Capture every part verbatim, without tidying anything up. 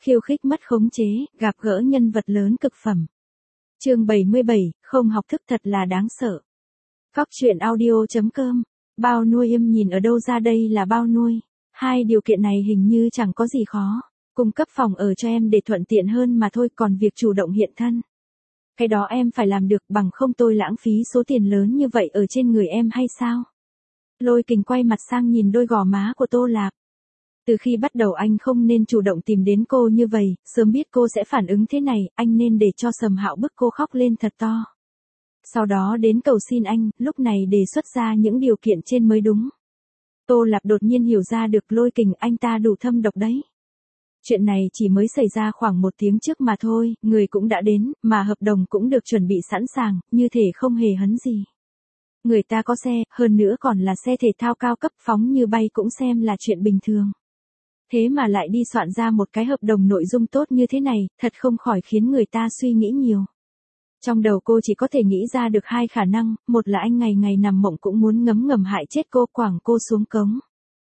khiêu khích mất khống chế, gặp gỡ nhân vật lớn cực phẩm. Chương bảy mươi bảy, không học thức thật là đáng sợ. Cóc truyện audio chấm com. Bao nuôi im nhìn ở đâu ra đây là bao nuôi. Hai điều kiện này hình như chẳng có gì khó. Cung cấp phòng ở cho em để thuận tiện hơn mà thôi, còn việc chủ động hiện thân, cái đó em phải làm được, bằng không tôi lãng phí số tiền lớn như vậy ở trên người em hay sao? Lôi Kình quay mặt sang nhìn đôi gò má của Tô Lạp. Từ khi bắt đầu anh không nên chủ động tìm đến cô như vậy, sớm biết cô sẽ phản ứng thế này, anh nên để cho Sầm Hạo bức cô khóc lên thật to. Sau đó đến cầu xin anh, lúc này đề xuất ra những điều kiện trên mới đúng. Tô Lạp đột nhiên hiểu ra được Lôi Kình anh ta đủ thâm độc đấy. Chuyện này chỉ mới xảy ra khoảng một tiếng trước mà thôi, người cũng đã đến, mà hợp đồng cũng được chuẩn bị sẵn sàng, như thể không hề hấn gì. Người ta có xe, hơn nữa còn là xe thể thao cao cấp, phóng như bay cũng xem là chuyện bình thường. Thế mà lại đi soạn ra một cái hợp đồng nội dung tốt như thế này, thật không khỏi khiến người ta suy nghĩ nhiều. Trong đầu cô chỉ có thể nghĩ ra được hai khả năng, một là anh ngày ngày nằm mộng cũng muốn ngấm ngầm hại chết cô, quẳng cô xuống cống.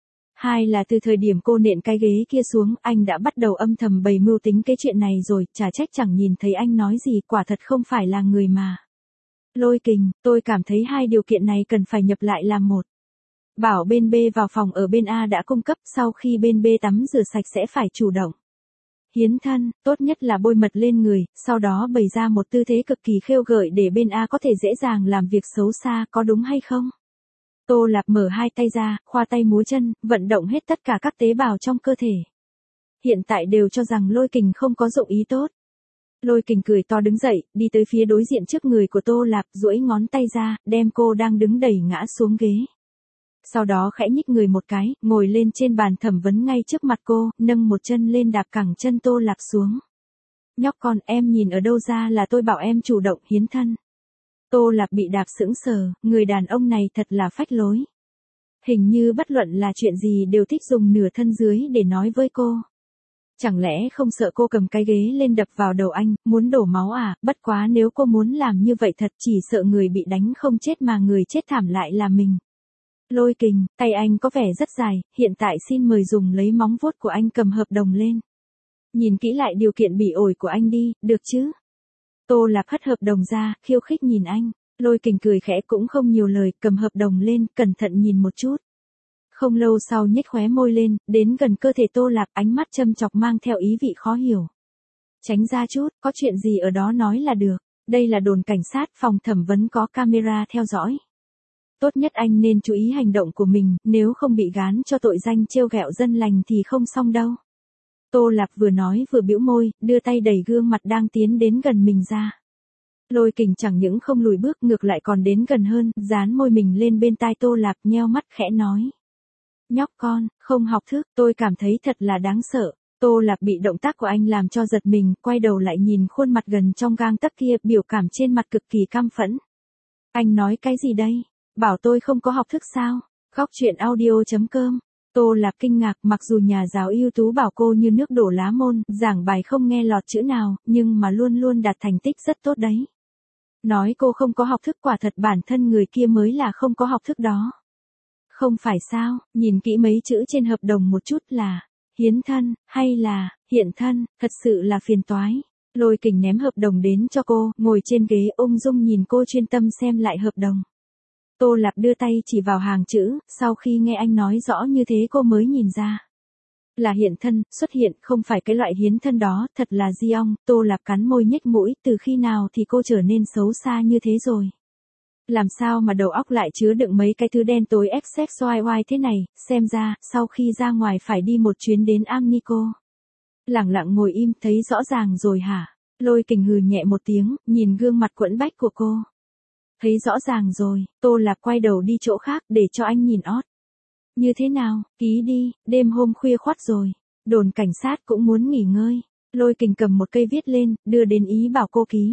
Hai là từ thời điểm cô nện cái ghế kia xuống, anh đã bắt đầu âm thầm bày mưu tính cái chuyện này rồi, chả trách chẳng nhìn thấy anh nói gì, quả thật không phải là người mà. Lôi Kình, tôi cảm thấy hai điều kiện này cần phải nhập lại làm một. Bảo bên B vào phòng ở bên A đã cung cấp, sau khi bên B tắm rửa sạch sẽ phải chủ động hiến thân, tốt nhất là bôi mật lên người, sau đó bày ra một tư thế cực kỳ khêu gợi để bên A có thể dễ dàng làm việc xấu xa, có đúng hay không? Tô Lạp mở hai tay ra, khoa tay múa chân, vận động hết tất cả các tế bào trong cơ thể. Hiện tại đều cho rằng Lôi Kình không có dụng ý tốt. Lôi Kình cười to đứng dậy, đi tới phía đối diện trước người của Tô Lạp, duỗi ngón tay ra, đem cô đang đứng đẩy ngã xuống ghế. Sau đó khẽ nhích người một cái, ngồi lên trên bàn thẩm vấn ngay trước mặt cô, nâng một chân lên đạp cẳng chân Tô Lạp xuống. Nhóc con, em nhìn ở đâu ra là tôi bảo em chủ động hiến thân. Tô Lạp bị đạp sững sờ, người đàn ông này thật là phách lối. Hình như bất luận là chuyện gì đều thích dùng nửa thân dưới để nói với cô. Chẳng lẽ không sợ cô cầm cái ghế lên đập vào đầu anh, muốn đổ máu à, bất quá nếu cô muốn làm như vậy thật chỉ sợ người bị đánh không chết mà người chết thảm lại là mình. Lôi Kình, tay anh có vẻ rất dài, hiện tại xin mời dùng lấy móng vuốt của anh cầm hợp đồng lên. Nhìn kỹ lại điều kiện bị ổi của anh đi, được chứ? Tô Lạp hất hợp đồng ra, khiêu khích nhìn anh. Lôi Kình cười khẽ cũng không nhiều lời, cầm hợp đồng lên, cẩn thận nhìn một chút. Không lâu sau nhếch khóe môi lên, đến gần cơ thể Tô Lạp, ánh mắt châm chọc mang theo ý vị khó hiểu. Tránh ra chút, có chuyện gì ở đó nói là được. Đây là đồn cảnh sát, phòng thẩm vấn có camera theo dõi. Tốt nhất anh nên chú ý hành động của mình, nếu không bị gán cho tội danh trêu ghẹo dân lành thì không xong đâu. Tô Lạp vừa nói vừa bĩu môi, đưa tay đẩy gương mặt đang tiến đến gần mình ra. Lôi Kình chẳng những không lùi bước, ngược lại còn đến gần hơn, dán môi mình lên bên tai Tô Lạp, nheo mắt khẽ nói. Nhóc con, không học thức, tôi cảm thấy thật là đáng sợ. Tô Lạp bị động tác của anh làm cho giật mình, quay đầu lại nhìn khuôn mặt gần trong gang tấc kia, biểu cảm trên mặt cực kỳ căm phẫn. Anh nói cái gì đây? Bảo tôi không có học thức sao? Cóc truyện audio chấm com. Tô Lạp kinh ngạc, mặc dù nhà giáo ưu tú bảo cô như nước đổ lá môn, giảng bài không nghe lọt chữ nào, nhưng mà luôn luôn đạt thành tích rất tốt đấy. Nói cô không có học thức, quả thật bản thân người kia mới là không có học thức đó. Không phải sao, nhìn kỹ mấy chữ trên hợp đồng một chút là hiến thân, hay là hiện thân, thật sự là phiền toái. Lôi Kình ném hợp đồng đến cho cô, ngồi trên ghế ung dung nhìn cô chuyên tâm xem lại hợp đồng. Tô Lạp đưa tay chỉ vào hàng chữ, sau khi nghe anh nói rõ như thế cô mới nhìn ra. Là hiện thân, xuất hiện, không phải cái loại hiến thân đó, thật là di ong. Tô Lạp cắn môi nhếch mũi, từ khi nào thì cô trở nên xấu xa như thế rồi. Làm sao mà đầu óc lại chứa đựng mấy cái thứ đen tối xx y y thế này, xem ra, sau khi ra ngoài phải đi một chuyến đến Amnico. Lẳng lặng ngồi im, thấy rõ ràng rồi hả? Lôi Kình hừ nhẹ một tiếng, nhìn gương mặt quẫn bách của cô. Thấy rõ ràng rồi, Tô Lạp quay đầu đi chỗ khác để cho anh nhìn ót. Như thế nào, ký đi, đêm hôm khuya khoắt rồi. Đồn cảnh sát cũng muốn nghỉ ngơi. Lôi Kình cầm một cây viết lên, đưa đến ý bảo cô ký.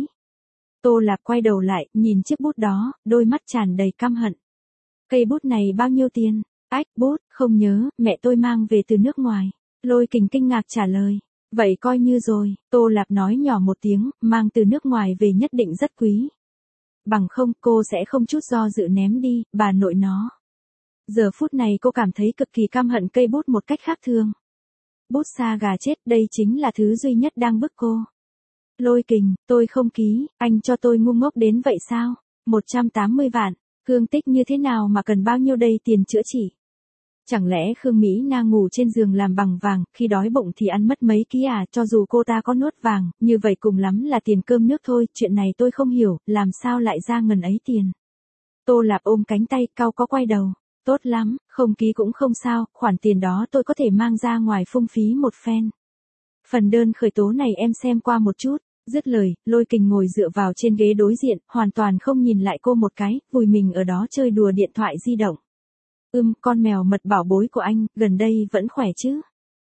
Tô Lạp quay đầu lại, nhìn chiếc bút đó, đôi mắt tràn đầy căm hận. Cây bút này bao nhiêu tiền? Ách, bút, không nhớ, mẹ tôi mang về từ nước ngoài. Lôi Kình kinh ngạc trả lời. Vậy coi như rồi, Tô Lạp nói nhỏ một tiếng, mang từ nước ngoài về nhất định rất quý. Bằng không cô sẽ không chút do dự ném đi, bà nội nó. Giờ phút này cô cảm thấy cực kỳ căm hận cây bút một cách khác thường. bút sa gà chết, đây chính là thứ duy nhất đang bức cô. Lôi Kình, tôi không ký, anh cho tôi ngu ngốc đến vậy sao? một trăm tám mươi vạn, Khương Tích như thế nào mà cần bao nhiêu đây tiền chữa trị? Chẳng lẽ Khương Mỹ Na ngủ trên giường làm bằng vàng, khi đói bụng thì ăn mất mấy ký à, cho dù cô ta có nuốt vàng, như vậy cùng lắm là tiền cơm nước thôi, chuyện này tôi không hiểu, làm sao lại ra ngần ấy tiền. Tô Lạp ôm cánh tay, cau có quay đầu, tốt lắm, không ký cũng không sao, khoản tiền đó tôi có thể mang ra ngoài phung phí một phen. Phần đơn khởi tố này em xem qua một chút. Dứt lời, Lôi Kình ngồi dựa vào trên ghế đối diện, hoàn toàn không nhìn lại cô một cái, vùi mình ở đó chơi đùa điện thoại di động. Ưm, con mèo mật bảo bối của anh, gần đây vẫn khỏe chứ?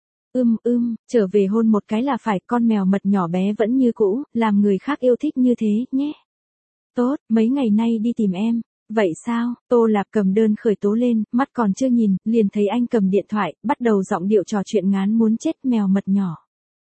Ưm ưm, trở về hôn một cái là phải, con mèo mật nhỏ bé vẫn như cũ, làm người khác yêu thích như thế, nhé. Tốt, mấy ngày nay đi tìm em. Vậy sao? Tô Lạp cầm đơn khởi tố lên, mắt còn chưa nhìn, liền thấy anh cầm điện thoại, bắt đầu giọng điệu trò chuyện ngán muốn chết, mèo mật nhỏ.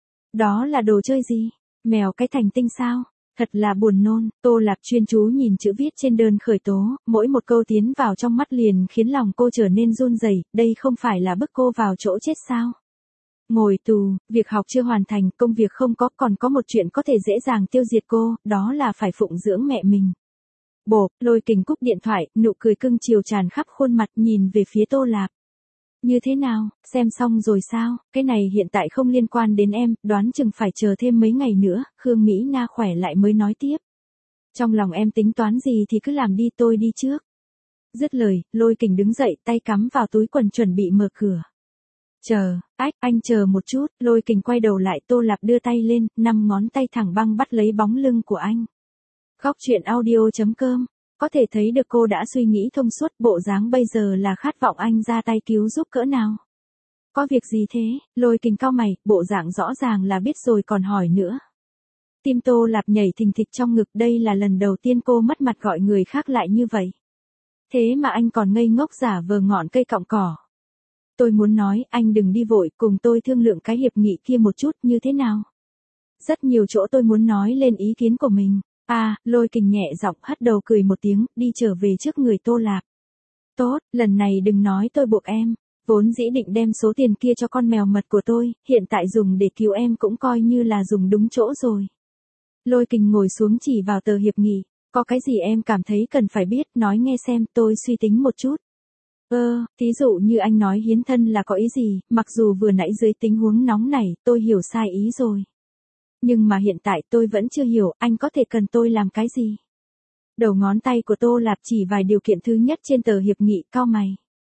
Đó là đồ chơi gì? Mèo cái thành tinh sao? Thật là buồn nôn. Tô Lạp chuyên chú nhìn chữ viết trên đơn khởi tố, mỗi một câu tiến vào trong mắt liền khiến lòng cô trở nên run rẩy, đây không phải là bức cô vào chỗ chết sao? Ngồi tù, việc học chưa hoàn thành, công việc không có, còn có một chuyện có thể dễ dàng tiêu diệt cô, đó là phải phụng dưỡng mẹ mình. Bộp, Lôi Kình cúp điện thoại, nụ cười cưng chiều tràn khắp khuôn mặt, nhìn về phía Tô Lạp. Như thế nào, xem xong rồi sao, cái này hiện tại không liên quan đến em, đoán chừng phải chờ thêm mấy ngày nữa, Khương Mỹ Na khỏe lại mới nói tiếp. Trong lòng em tính toán gì thì cứ làm đi, tôi đi trước. Dứt lời, Lôi Kình đứng dậy, tay cắm vào túi quần chuẩn bị mở cửa. Chờ, ách, anh chờ một chút, Lôi Kình quay đầu lại, Tô Lạp đưa tay lên, năm ngón tay thẳng băng bắt lấy bóng lưng của anh. Góc truyện audio chấm com. Có thể thấy được cô đã suy nghĩ thông suốt, bộ dáng bây giờ là khát vọng anh ra tay cứu giúp cỡ nào. Có việc gì thế? Lôi Kình cau mày, bộ dạng rõ ràng là biết rồi còn hỏi nữa. Tim Tô Lạp nhảy thình thịch trong ngực, đây là lần đầu tiên cô mất mặt gọi người khác lại như vậy. Thế mà anh còn ngây ngốc giả vờ ngọn cây cọng cỏ. Tôi muốn nói, anh đừng đi vội, cùng tôi thương lượng cái hiệp nghị kia một chút, như thế nào? Rất nhiều chỗ tôi muốn nói lên ý kiến của mình. À, Lôi Kình nhẹ giọng hất đầu cười một tiếng, đi trở về trước người Tô Lạp. Tốt, lần này đừng nói tôi buộc em, vốn dĩ định đem số tiền kia cho con mèo mật của tôi, hiện tại dùng để cứu em cũng coi như là dùng đúng chỗ rồi. Lôi Kình ngồi xuống chỉ vào tờ hiệp nghị, có cái gì em cảm thấy cần phải biết, nói nghe xem, tôi suy tính một chút. Ơ, thí dụ như anh nói hiến thân là có ý gì, mặc dù vừa nãy dưới tình huống nóng này, tôi hiểu sai ý rồi. Nhưng mà hiện tại tôi vẫn chưa hiểu, anh có thể cần tôi làm cái gì? Đầu ngón tay của Tô Lạp chỉ vài điều kiện thứ nhất trên tờ hiệp nghị, cau mày.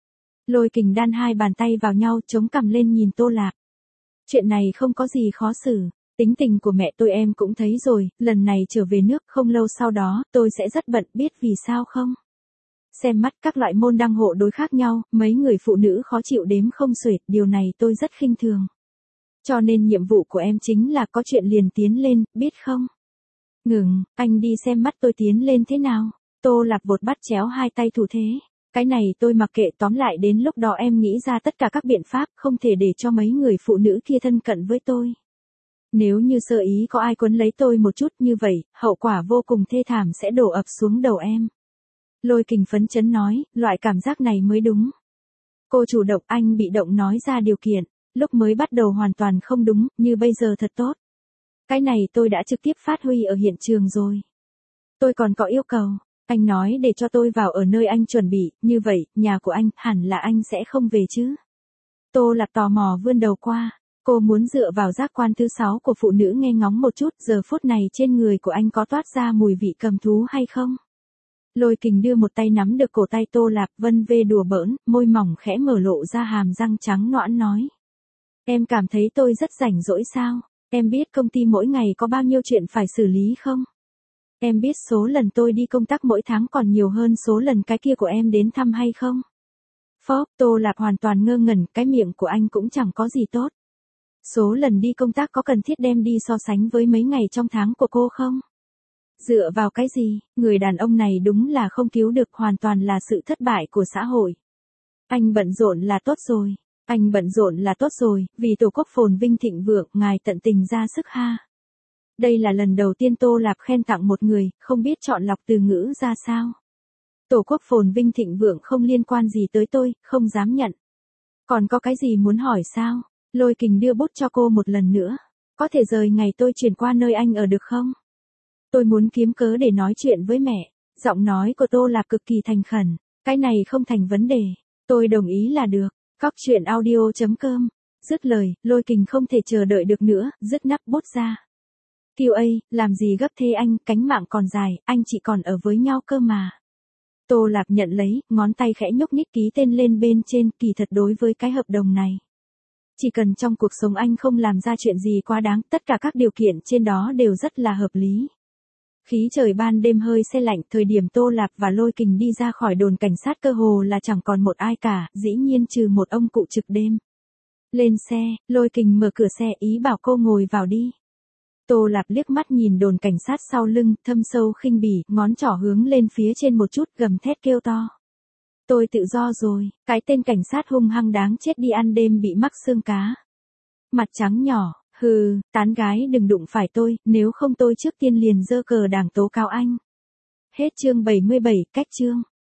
Lôi Kình đan hai bàn tay vào nhau, chống cằm lên nhìn Tô Lạp. Chuyện này không có gì khó xử, tính tình của mẹ tôi em cũng thấy rồi, lần này trở về nước không lâu sau đó, tôi sẽ rất bận, biết vì sao không? Xem mắt các loại môn đăng hộ đối khác nhau, mấy người phụ nữ khó chịu đếm không xuể, điều này tôi rất khinh thường. Cho nên nhiệm vụ của em chính là có chuyện liền tiến lên, biết không? Ngừng, anh đi xem mắt tôi tiến lên thế nào. Tô Lạp vột bắt chéo hai tay thủ thế. Cái này tôi mặc kệ, tóm lại đến lúc đó em nghĩ ra tất cả các biện pháp, không thể để cho mấy người phụ nữ kia thân cận với tôi. Nếu như sơ ý có ai quấn lấy tôi một chút như vậy, hậu quả vô cùng thê thảm sẽ đổ ập xuống đầu em. Lôi Kình phấn chấn nói, loại cảm giác này mới đúng. Cô chủ động, anh bị động nói ra điều kiện. Lúc mới bắt đầu hoàn toàn không đúng, như bây giờ thật tốt. Cái này tôi đã trực tiếp phát huy ở hiện trường rồi. Tôi còn có yêu cầu, anh nói để cho tôi vào ở nơi anh chuẩn bị, như vậy, nhà của anh, hẳn là anh sẽ không về chứ. Tô Lạp tò mò vươn đầu qua, cô muốn dựa vào giác quan thứ sáu của phụ nữ nghe ngóng một chút, giờ phút này trên người của anh có toát ra mùi vị cầm thú hay không? Lôi Kình đưa một tay nắm được cổ tay Tô Lạp, vân vê đùa bỡn, môi mỏng khẽ mở lộ ra hàm răng trắng nõn nói. Em cảm thấy tôi rất rảnh rỗi sao? Em biết công ty mỗi ngày có bao nhiêu chuyện phải xử lý không? Em biết số lần tôi đi công tác mỗi tháng còn nhiều hơn số lần cái kia của em đến thăm hay không? Phóp, Tô Lạp hoàn toàn ngơ ngẩn, cái miệng của anh cũng chẳng có gì tốt. Số lần đi công tác có cần thiết đem đi so sánh với mấy ngày trong tháng của cô không? Dựa vào cái gì, người đàn ông này đúng là không cứu được, hoàn toàn là sự thất bại của xã hội. Anh bận rộn là tốt rồi. Anh bận rộn là tốt rồi, vì Tổ quốc phồn vinh thịnh vượng, ngài tận tình ra sức ha. Đây là lần đầu tiên Tô Lạp khen tặng một người, không biết chọn lọc từ ngữ ra sao. Tổ quốc phồn vinh thịnh vượng không liên quan gì tới tôi, không dám nhận. Còn có cái gì muốn hỏi sao? Lôi Kình đưa bút cho cô một lần nữa. Có thể rời ngày tôi chuyển qua nơi anh ở được không? Tôi muốn kiếm cớ để nói chuyện với mẹ. Giọng nói của Tô Lạp cực kỳ thành khẩn. Cái này không thành vấn đề. Tôi đồng ý là được. Cóc truyện audio chấm com. Dứt lời, Lôi Kình không thể chờ đợi được nữa, dứt nắp bút ra. Kiều A, làm gì gấp thế anh, cánh mạng còn dài, anh chị còn ở với nhau cơ mà. Tô Lạp nhận lấy, ngón tay khẽ nhúc nhích ký tên lên bên trên, kỳ thật đối với cái hợp đồng này. Chỉ cần trong cuộc sống anh không làm ra chuyện gì quá đáng, tất cả các điều kiện trên đó đều rất là hợp lý. Khí trời ban đêm hơi se lạnh, thời điểm Tô Lạp và Lôi Kình đi ra khỏi đồn cảnh sát cơ hồ là chẳng còn một ai cả, dĩ nhiên trừ một ông cụ trực đêm. Lên xe, Lôi Kình mở cửa xe ý bảo cô ngồi vào đi. Tô Lạp liếc mắt nhìn đồn cảnh sát sau lưng, thâm sâu khinh bỉ, ngón trỏ hướng lên phía trên một chút, gầm thét kêu to. Tôi tự do rồi, cái tên cảnh sát hung hăng đáng chết đi ăn đêm bị mắc xương cá. Mặt trắng nhỏ, hừ, tán gái đừng đụng phải tôi, nếu không tôi trước tiên liền giơ cờ đảng tố cáo anh. Hết chương bảy mươi bảy, cách chương.